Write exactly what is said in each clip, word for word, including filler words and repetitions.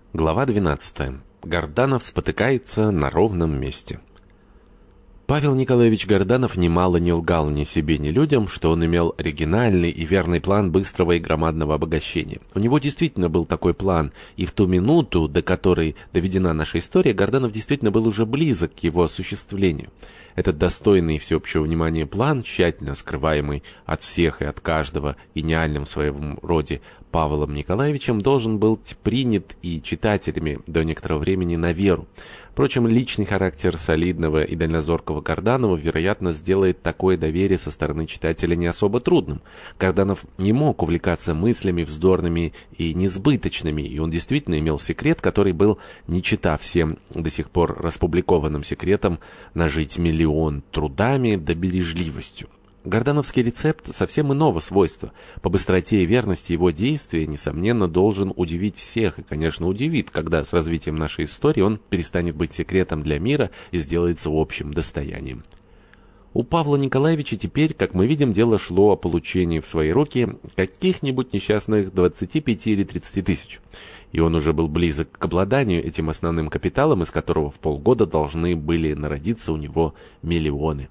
Глава двенадцатая. Горданов спотыкается на ровном месте. Павел Николаевич Горданов немало не лгал ни себе, ни людям, что он имел оригинальный и верный план быстрого и громадного обогащения. У него действительно был такой план, и в ту минуту, до которой доведена наша история, Горданов действительно был уже близок к его осуществлению. Этот достойный всеобщего внимания план, тщательно скрываемый от всех и от каждого, гениальным в своем роде Павлом Николаевичем, должен был быть принят и читателями до некоторого времени на веру. Впрочем, личный характер солидного и дальнозоркого Горданова, вероятно, сделает такое доверие со стороны читателя не особо трудным. Горданов не мог увлекаться мыслями вздорными и несбыточными, и он действительно имел секрет, который был, не чита всем до сих пор распубликованным секретом, нажить миллион трудами да бережливостью. Гордановский рецепт совсем иного свойства. По быстроте и верности его действия, несомненно, должен удивить всех, и, конечно, удивит, когда с развитием нашей истории он перестанет быть секретом для мира и сделается общим достоянием. У Павла Николаевича теперь, как мы видим, дело шло о получении в свои руки каких-нибудь несчастных двадцати пяти или тридцати тысяч. И он уже был близок к обладанию этим основным капиталом, из которого в полгода должны были народиться у него миллионы.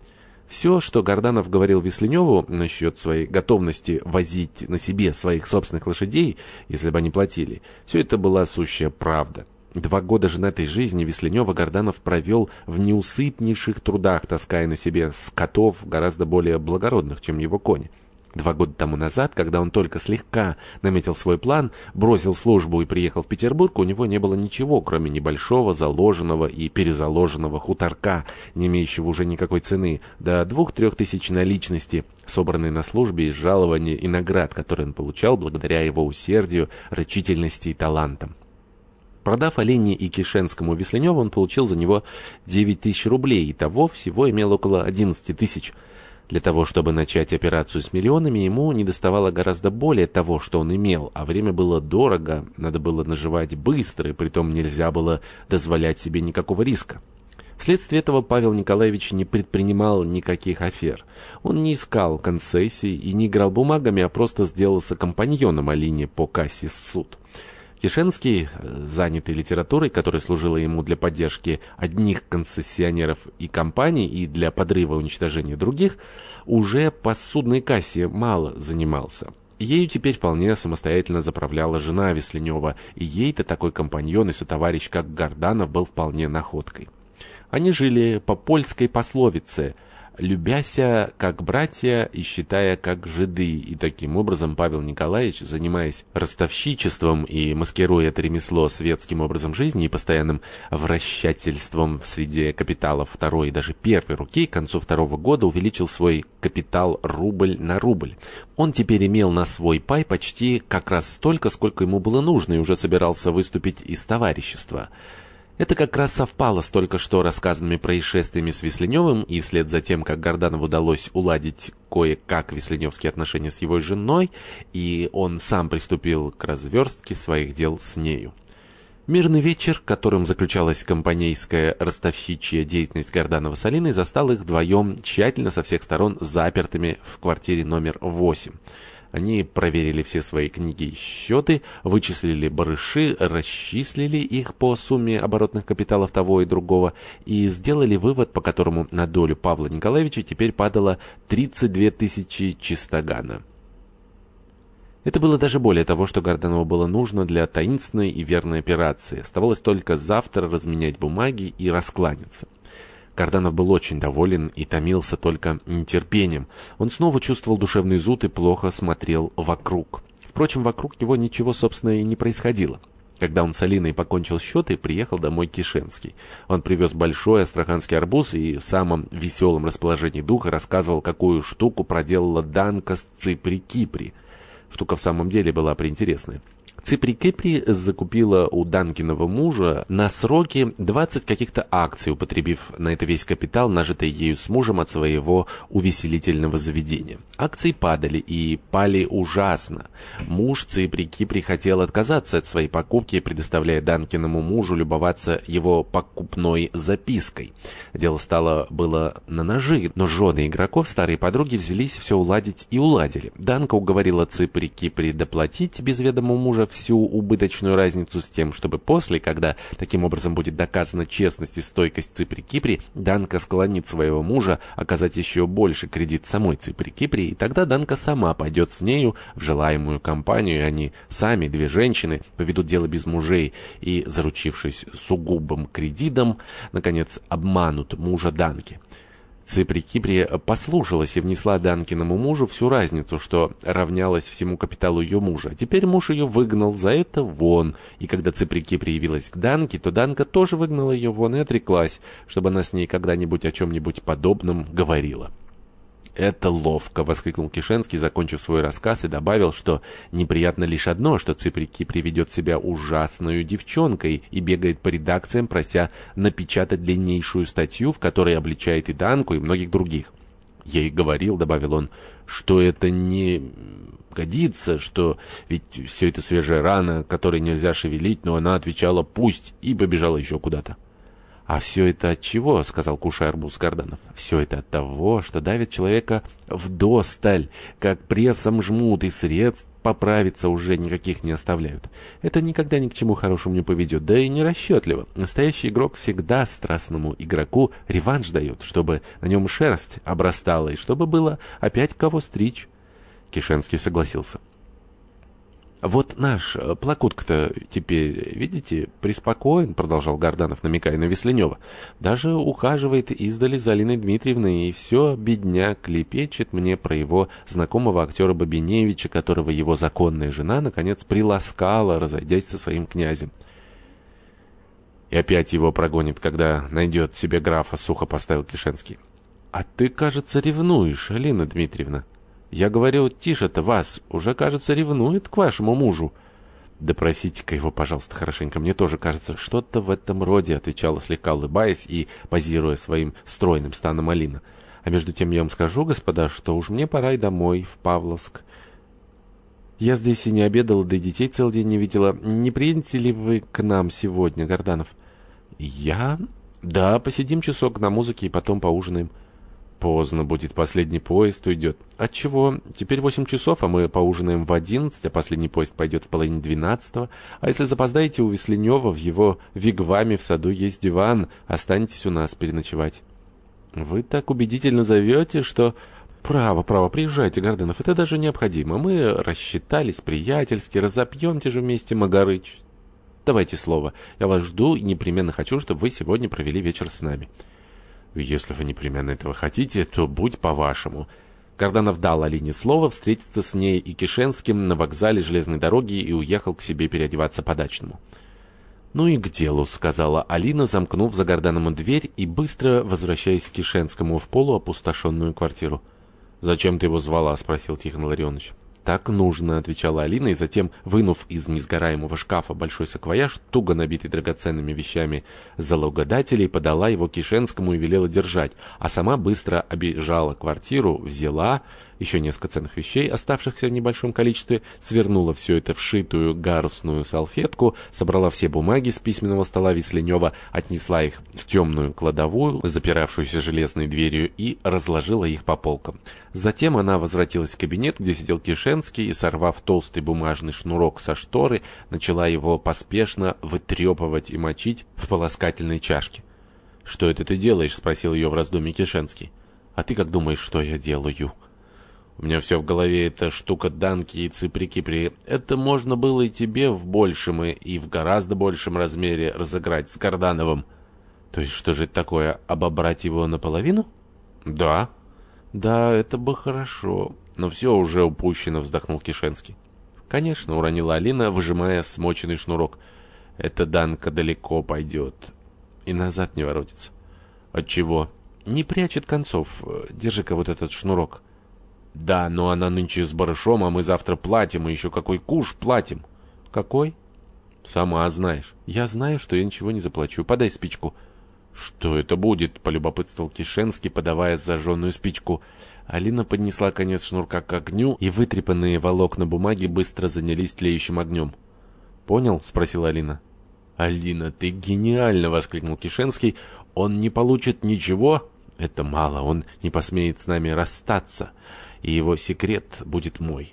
Все, что Горданов говорил Весленеву насчет своей готовности возить на себе своих собственных лошадей, если бы они платили, все это была сущая правда. Два года женатой жизни Весленева Горданов провел в неусыпнейших трудах, таская на себе скотов гораздо более благородных, чем его кони. Два года тому назад, когда он только слегка наметил свой план, бросил службу и приехал в Петербург, у него не было ничего, кроме небольшого заложенного и перезаложенного хуторка, не имеющего уже никакой цены, до двух-трех тысяч наличности, собранной на службе из жалований и наград, которые он получал благодаря его усердию, рачительности и талантам. Продав оленей и Кишенскому Весленеву, он получил за него девять тысяч рублей, и того всего имел около одиннадцати тысяч. Для того, чтобы начать операцию с миллионами, ему недоставало гораздо более того, что он имел, а время было дорого, надо было наживать быстро, и притом нельзя было дозволять себе никакого риска. Вследствие этого Павел Николаевич не предпринимал никаких афер. Он не искал концессий и не играл бумагами, а просто сделался компаньоном Алине по кассе суд. Кишенский, занятый литературой, которая служила ему для поддержки одних концессионеров и компаний и для подрыва и уничтожения других, уже по судной кассе мало занимался. Ею теперь вполне самостоятельно заправляла жена Весленева, и ей-то такой компаньон и сотоварищ, как Горданов, был вполне находкой. Они жили по польской пословице «любяся как братья и считая как жиды», и таким образом Павел Николаевич, занимаясь ростовщичеством и маскируя это ремесло светским образом жизни и постоянным вращательством в среде капиталов второй и даже первой руки, к концу второго года увеличил свой капитал рубль на рубль. Он теперь имел на свой пай почти как раз столько, сколько ему было нужно, и уже собирался выступить из товарищества. Это как раз совпало с только что рассказанными происшествиями с Весленевым, и вслед за тем, как Горданову удалось уладить кое-как весленевские отношения с его женой, и он сам приступил к разверстке своих дел с нею. Мирный вечер, которым заключалась компанейская ростовщичья деятельность Горданова с Алиной, застал их вдвоем тщательно со всех сторон запертыми в квартире номер восемь. Они проверили все свои книги и счеты, вычислили барыши, расчислили их по сумме оборотных капиталов того и другого и сделали вывод, по которому на долю Павла Николаевича теперь падало тридцать две тысячи чистогана. Это было даже более того, что Горданову было нужно для таинственной и верной операции. Оставалось только завтра разменять бумаги и раскланяться. Горданов был очень доволен и томился только нетерпением. Он снова чувствовал душевный зуд и плохо смотрел вокруг. Впрочем, вокруг него ничего, собственно, и не происходило. Когда он с Алиной покончил счеты, приехал домой Кишенский. Он привез большой астраханский арбуз и в самом веселом расположении духа рассказывал, какую штуку проделала Данка с Ципри-Кипри. Штука в самом деле была приинтересная. Ципри-Кипри закупила у Данкиного мужа на сроки двадцать каких-то акций, употребив на это весь капитал, нажитый ею с мужем от своего увеселительного заведения. Акции падали, и пали ужасно. Муж Ципри-Кипри хотел отказаться от своей покупки, предоставляя Данкиному мужу любоваться его покупной запиской. Дело стало было на ножи, но жены игроков, старые подруги, взялись все уладить и уладили. Данка уговорила Ципри-Кипри доплатить без ведома мужа всю убыточную разницу с тем, чтобы после, когда таким образом будет доказана честность и стойкость Ципри-Кипри, Данка склонит своего мужа оказать еще больше кредит самой Ципри-Кипри, и тогда Данка сама пойдет с нею в желаемую компанию, и они сами, две женщины, поведут дело без мужей и, заручившись сугубым кредитом, наконец обманут мужа Данки. Ципри-Кипри послушалась и внесла Данкиному мужу всю разницу, что равнялось всему капиталу ее мужа. Теперь муж ее выгнал за это вон, и когда Ципри-Кипри явилась к Данке, то Данка тоже выгнала ее вон и отреклась, чтобы она с ней когда-нибудь о чем-нибудь подобном говорила. «Это ловко!» — воскликнул Кишенский, закончив свой рассказ, и добавил, что неприятно лишь одно, что Ципри-Кипри ведет себя ужасною девчонкой и бегает по редакциям, прося напечатать длиннейшую статью, в которой обличает и Данку, и многих других. «Я ей говорил», — добавил он, — «что это не годится, что ведь все это свежая рана, которой нельзя шевелить», но она отвечала «пусть» и побежала еще куда-то. «А все это от чего?» — сказал кушая арбуз Горданов. «Все это от того, что давит человека вдосталь, как прессом жмут, и средств поправиться уже никаких не оставляют. Это никогда ни к чему хорошему не поведет, да и не расчетливо. Настоящий игрок всегда страстному игроку реванш дает, чтобы на нем шерсть обрастала, и чтобы было опять кого стричь». Кишенский согласился. «Вот наш Плакутка-то теперь, видите, преспокоен», — продолжал Горданов, намекая на Весленева. «Даже ухаживает издали за Алиной Дмитриевной, и все бедняк лепечет мне про его знакомого актера Бабиневича, которого его законная жена, наконец, приласкала, разойдясь со своим князем. И опять его прогонит, когда найдет себе графа», — сухо поставил Кишенский. «А ты, кажется, ревнуешь, Алина Дмитриевна». «Я говорю, тише-то вас, уже, кажется, ревнует к вашему мужу». «Допросите-ка его, пожалуйста, хорошенько, мне тоже кажется, что-то в этом роде», — отвечала, слегка улыбаясь и позируя своим стройным станом Алина. «А между тем я вам скажу, господа, что уж мне пора и домой, в Павловск. Я здесь и не обедала, да и детей целый день не видела. Не приедете ли вы к нам сегодня, Горданов?» «Я? Да, посидим часок на музыке и потом поужинаем». «Поздно будет, последний поезд уйдет». «Отчего? Теперь восемь часов, а мы поужинаем в одиннадцать, а последний поезд пойдет в половине двенадцатого. А если запоздаете, у Весленева в его вигваме в саду есть диван, останетесь у нас переночевать». «Вы так убедительно зовете, что...» «Право, право, приезжайте, Горданов, это даже необходимо. Мы рассчитались приятельски, разопьемте же вместе, Магарыч. Давайте слово. Я вас жду и непременно хочу, чтобы вы сегодня провели вечер с нами». «Если вы непременно этого хотите, то будь по-вашему». Горданов дал Алине слово встретиться с ней и Кишенским на вокзале железной дороги и уехал к себе переодеваться по-дачному. «Ну и к делу», — сказала Алина, замкнув за Гордановым дверь и быстро возвращаясь к Кишенскому в полуопустошенную квартиру. «Зачем ты его звала?» — спросил Тихон Ларионович. «Так нужно», — отвечала Алина, и затем, вынув из несгораемого шкафа большой саквояж, туго набитый драгоценными вещами залогодателей, подала его Кишенскому и велела держать, а сама быстро обежала квартиру, взяла еще несколько ценных вещей, оставшихся в небольшом количестве, свернула все это в шитую гарусную салфетку, собрала все бумаги с письменного стола Весленева, отнесла их в темную кладовую, запиравшуюся железной дверью, и разложила их по полкам. Затем она возвратилась в кабинет, где сидел Кишенский, и, сорвав толстый бумажный шнурок со шторы, начала его поспешно вытрепывать и мочить в полоскательной чашке. «Что это ты делаешь?» — спросил ее в раздумье Кишенский. «А ты как думаешь, что я делаю?» «У меня все в голове эта штука Данки и Ципри-Кипри. Это можно было и тебе в большем и, и в гораздо большем размере разыграть с Гордановым». «То есть что же это такое, обобрать его наполовину?» «Да». «Да, это бы хорошо. Но все уже упущено», — вздохнул Кишенский. «Конечно», — уронила Алина, выжимая смоченный шнурок. «Эта Данка далеко пойдет и назад не воротится». «Отчего?» «Не прячет концов. Держи-ка вот этот шнурок». «Да, но она нынче с барышом, а мы завтра платим, и еще какой куш платим». «Какой?» «Сама знаешь». «Я знаю, что я ничего не заплачу. Подай спичку». «Что это будет?» — полюбопытствовал Кишенский, подавая зажженную спичку. Алина поднесла конец шнурка к огню, и вытрепанные волокна бумаги быстро занялись тлеющим огнем. «Понял?» — спросила Алина. «Алина, ты гениально!» — воскликнул Кишенский. «Он не получит ничего?» «Это мало, он не посмеет с нами расстаться, и его секрет будет мой».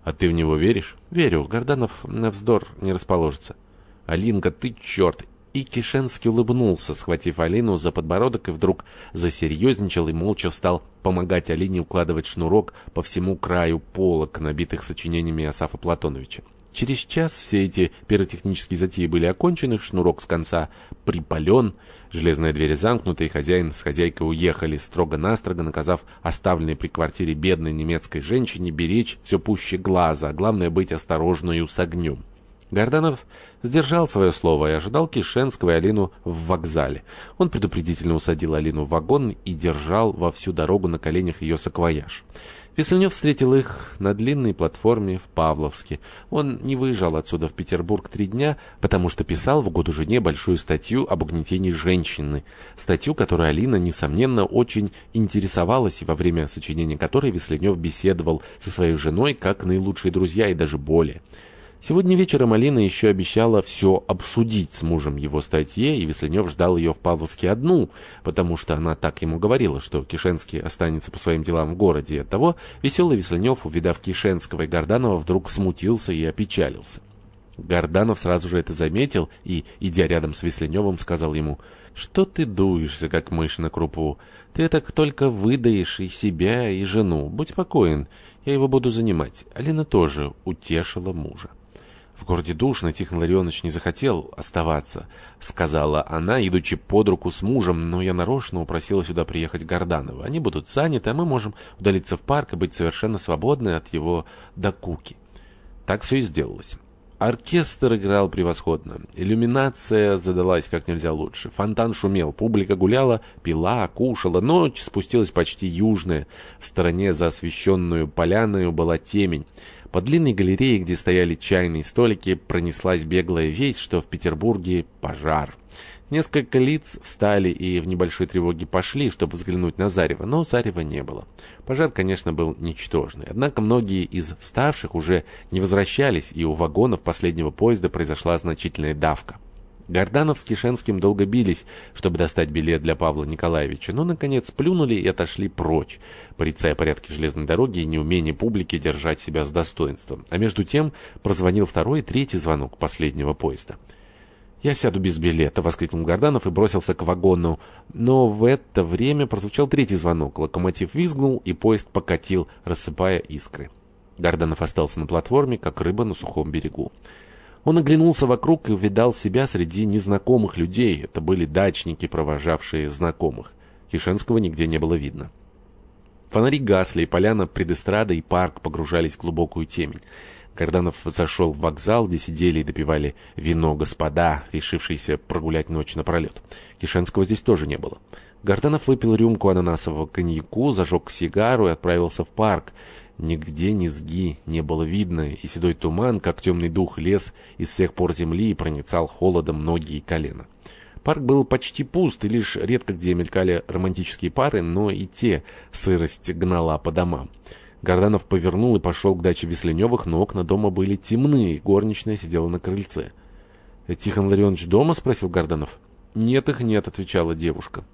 «А ты в него веришь?» «Верю. Горданов на вздор не расположится». «Алинка, ты черт!» И Кишенский улыбнулся, схватив Алину за подбородок, и вдруг засерьезничал и молча стал помогать Алине укладывать шнурок по всему краю полок, набитых сочинениями Асафа Платоновича. Через час все эти пиротехнические затеи были окончены, шнурок с конца припален, железная дверь замкнута, и хозяин с хозяйкой уехали строго-настрого, наказав оставленной при квартире бедной немецкой женщине беречь все пуще глаза, а главное быть осторожною с огнем. Горданов сдержал свое слово и ожидал Кишенского и Алину в вокзале. Он предупредительно усадил Алину в вагон и держал во всю дорогу на коленях ее саквояж. Весленев встретил их на длинной платформе в Павловске. Он не выезжал отсюда в Петербург три дня, потому что писал в угоду жене большую статью об угнетении женщины. Статью, которой Алина, несомненно, очень интересовалась, и во время сочинения которой Весленев беседовал со своей женой как наилучшие друзья и даже более. Сегодня вечером Алина еще обещала все обсудить с мужем его статье, и Весленев ждал ее в Павловске одну, потому что она так ему говорила, что Кишенский останется по своим делам в городе. И оттого веселый Весленев, увидав Кишенского и Горданова, вдруг смутился и опечалился. Горданов сразу же это заметил и, идя рядом с Весленевым, сказал ему: «Что ты дуешься, как мышь на крупу? Ты так только выдаешь и себя, и жену. Будь покоен, я его буду занимать». Алина тоже утешила мужа. «В городе душно, Тихон Ларионович не захотел оставаться», — сказала она, идучи под руку с мужем, «но я нарочно упросила сюда приехать Горданова. Они будут заняты, а мы можем удалиться в парк и быть совершенно свободны от его докуки». Так все и сделалось. Оркестр играл превосходно, иллюминация задалась как нельзя лучше, фонтан шумел, публика гуляла, пила, кушала, ночь спустилась почти южная, в стороне за освещенную поляною была темень. По длинной галерее, где стояли чайные столики, пронеслась беглая весть, что в Петербурге пожар. Несколько лиц встали и в небольшой тревоге пошли, чтобы взглянуть на зарево, но зарева не было. Пожар, конечно, был ничтожный, однако многие из вставших уже не возвращались, и у вагонов последнего поезда произошла значительная давка. Горданов с Кишенским долго бились, чтобы достать билет для Павла Николаевича, но, наконец, плюнули и отошли прочь, порицая порядки железной дороги и неумение публики держать себя с достоинством. А между тем прозвонил второй и третий звонок последнего поезда. «Я сяду без билета», — воскликнул Горданов и бросился к вагону. Но в это время прозвучал третий звонок, локомотив визгнул, и поезд покатил, рассыпая искры. Горданов остался на платформе, как рыба на сухом берегу. Он оглянулся вокруг и увидал себя среди незнакомых людей. Это были дачники, провожавшие знакомых. Кишенского нигде не было видно. Фонари гасли, и поляна пред эстрадой и парк погружались в глубокую темень. Горданов зашел в вокзал, где сидели и допивали вино господа, решившиеся прогулять ночь напролет. Кишенского здесь тоже не было. Горданов выпил рюмку ананасового коньяку, зажег сигару и отправился в парк. Нигде низги не было видно, и седой туман, как темный дух, лез из всех пор земли и проницал холодом ноги и колена. Парк был почти пуст, и лишь редко где мелькали романтические пары, но и те сырость гнала по домам. Горданов повернул и пошел к даче Весленевых, но окна дома были темны, и горничная сидела на крыльце. «Тихон Ларионович дома?» — спросил Горданов. «Нет, их нет», — отвечала девушка.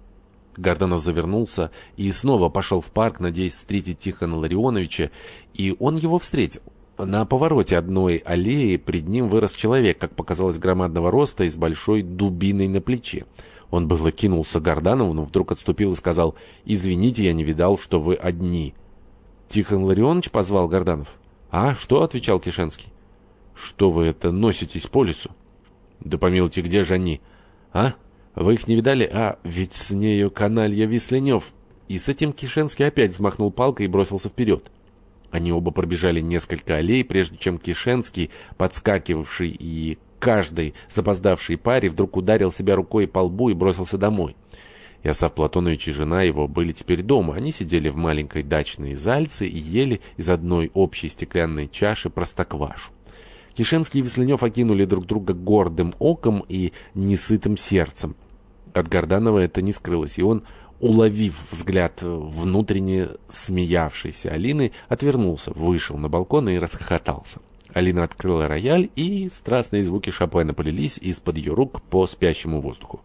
Горданов завернулся и снова пошел в парк, надеясь встретить Тихона Ларионовича, и он его встретил. На повороте одной аллеи пред ним вырос человек, как показалось, громадного роста и с большой дубиной на плече. Он было кинулся к Горданову, но вдруг отступил и сказал: «Извините, я не видал, что вы одни». «Тихон Ларионович?» — позвал Горданов. «А, что?» — отвечал Кишенский. «Что вы это носитесь по лесу?» «Да помилуйте, где же они?» «А? Вы их не видали? А, ведь с нею каналья Весленев». И с этим Кишенский опять взмахнул палкой и бросился вперед. Они оба пробежали несколько аллей, прежде чем Кишенский, подскакивавший и каждой запоздавшей паре, вдруг ударил себя рукой по лбу и бросился домой. И Асаф Платонович и жена его были теперь дома. Они сидели в маленькой дачной зальце и ели из одной общей стеклянной чаши простоквашу. Кишенский и Весленев окинули друг друга гордым оком и несытым сердцем. От Горданова это не скрылось, и он, уловив взгляд внутренне смеявшейся Алины, отвернулся, вышел на балкон и расхохотался. Алина открыла рояль, и страстные звуки Шопена полились из-под ее рук по спящему воздуху.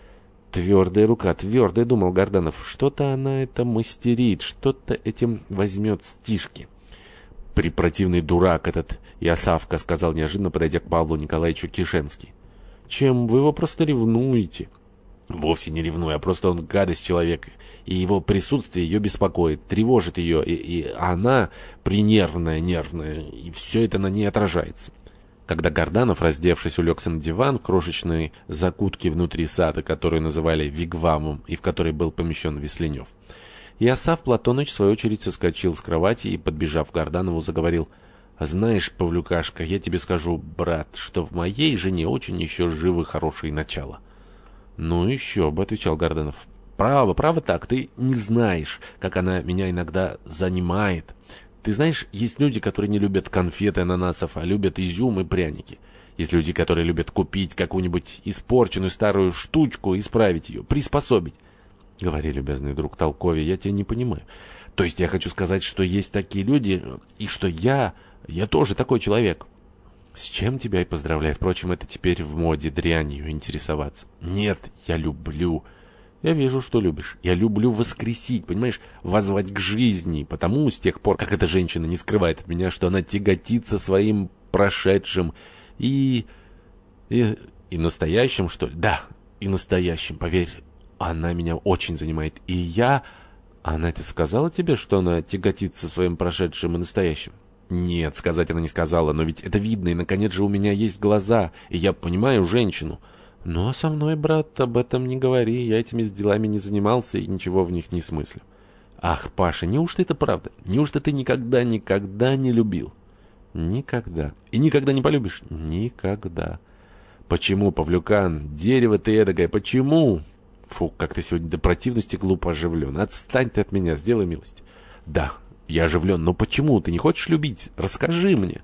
«Твердая рука, твердая», — думал Горданов, — «что-то она это мастерит, что-то этим возьмет стишки». «Препротивный дурак этот Иосавка», — сказал неожиданно, подойдя к Павлу Николаевичу Кишенский. «Чем вы его просто ревнуете?» «Вовсе не ревную, а просто он гадость человек, и его присутствие ее беспокоит, тревожит ее, и, и она принервная, нервная, и все это на ней отражается». Когда Горданов, раздевшись, улегся на диван в крошечной закутке внутри сада, которую называли вигвамом и в которой был помещен Весленев, Иосаф Платоныч, в свою очередь, соскочил с кровати и, подбежав к Горданову, заговорил: «Знаешь, Павлюкашка, я тебе скажу, брат, что в моей жене очень еще живы хорошие начала». «Ну еще бы», — отвечал Горданов. «Право, право так, ты не знаешь, как она меня иногда занимает. Ты знаешь, есть люди, которые не любят конфеты ананасов, а любят изюм и пряники. Есть люди, которые любят купить какую-нибудь испорченную старую штучку, исправить ее, приспособить». «Говори, любезный друг, толковее, я тебя не понимаю». «То есть я хочу сказать, что есть такие люди, и что я, я тоже такой человек». «С чем тебя и поздравляю. Впрочем, это теперь в моде дрянью интересоваться». «Нет, я люблю». «Я вижу, что любишь. Я люблю воскресить, понимаешь, воззвать к жизни. Потому с тех пор, как эта женщина не скрывает от меня, что она тяготится своим прошедшим и... и, и настоящим, что ли?» «Да, и настоящим, поверь. Она меня очень занимает. И я...» «Она это сказала тебе, что она тяготится своим прошедшим и настоящим?» «Нет, сказать она не сказала, но ведь это видно, и, наконец же, у меня есть глаза, и я понимаю женщину». «Ну, а со мной, брат, об этом не говори, я этими делами не занимался и ничего в них не смыслю». «Ах, Паша, неужто это правда? Неужто ты никогда, никогда не любил?» «Никогда. И никогда не полюбишь?» «Никогда». «Почему, Павлюкан? Дерево ты эдакое, почему?» «Фу, как ты сегодня до противности глупо оживлен. Отстань ты от меня, сделай милость». «Да, я оживлен, но почему ты не хочешь любить? Расскажи мне».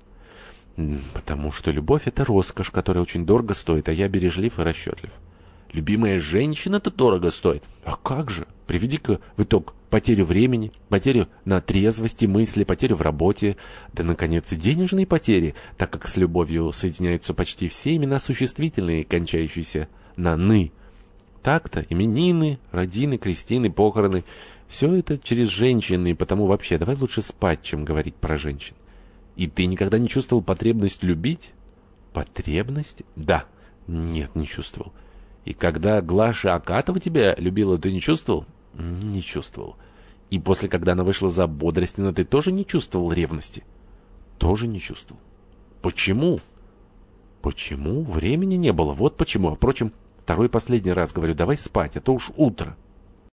«Потому что любовь — это роскошь, которая очень дорого стоит, а я бережлив и расчетлив». «Любимая женщина-то дорого стоит». «А как же? Приведи-ка в итог потерю времени, потерю на трезвости мысли, потерю в работе, да, наконец, и денежные потери, так как с любовью соединяются почти все имена существительные, кончающиеся на «ны». Так-то именины, родины, крестины, похороны — все это через женщины, и потому вообще давай лучше спать, чем говорить про женщин». «И ты никогда не чувствовал потребность любить?» «Потребность? Да». «Нет, не чувствовал». «И когда Глаша Акатова тебя любила, ты не чувствовал?» «Не чувствовал». «И после, когда она вышла за Бодростина, ты тоже не чувствовал ревности?» «Тоже не чувствовал». «Почему?» «Почему? Времени не было, вот почему. А впрочем, второй и последний раз говорю, давай спать, а то уж утро».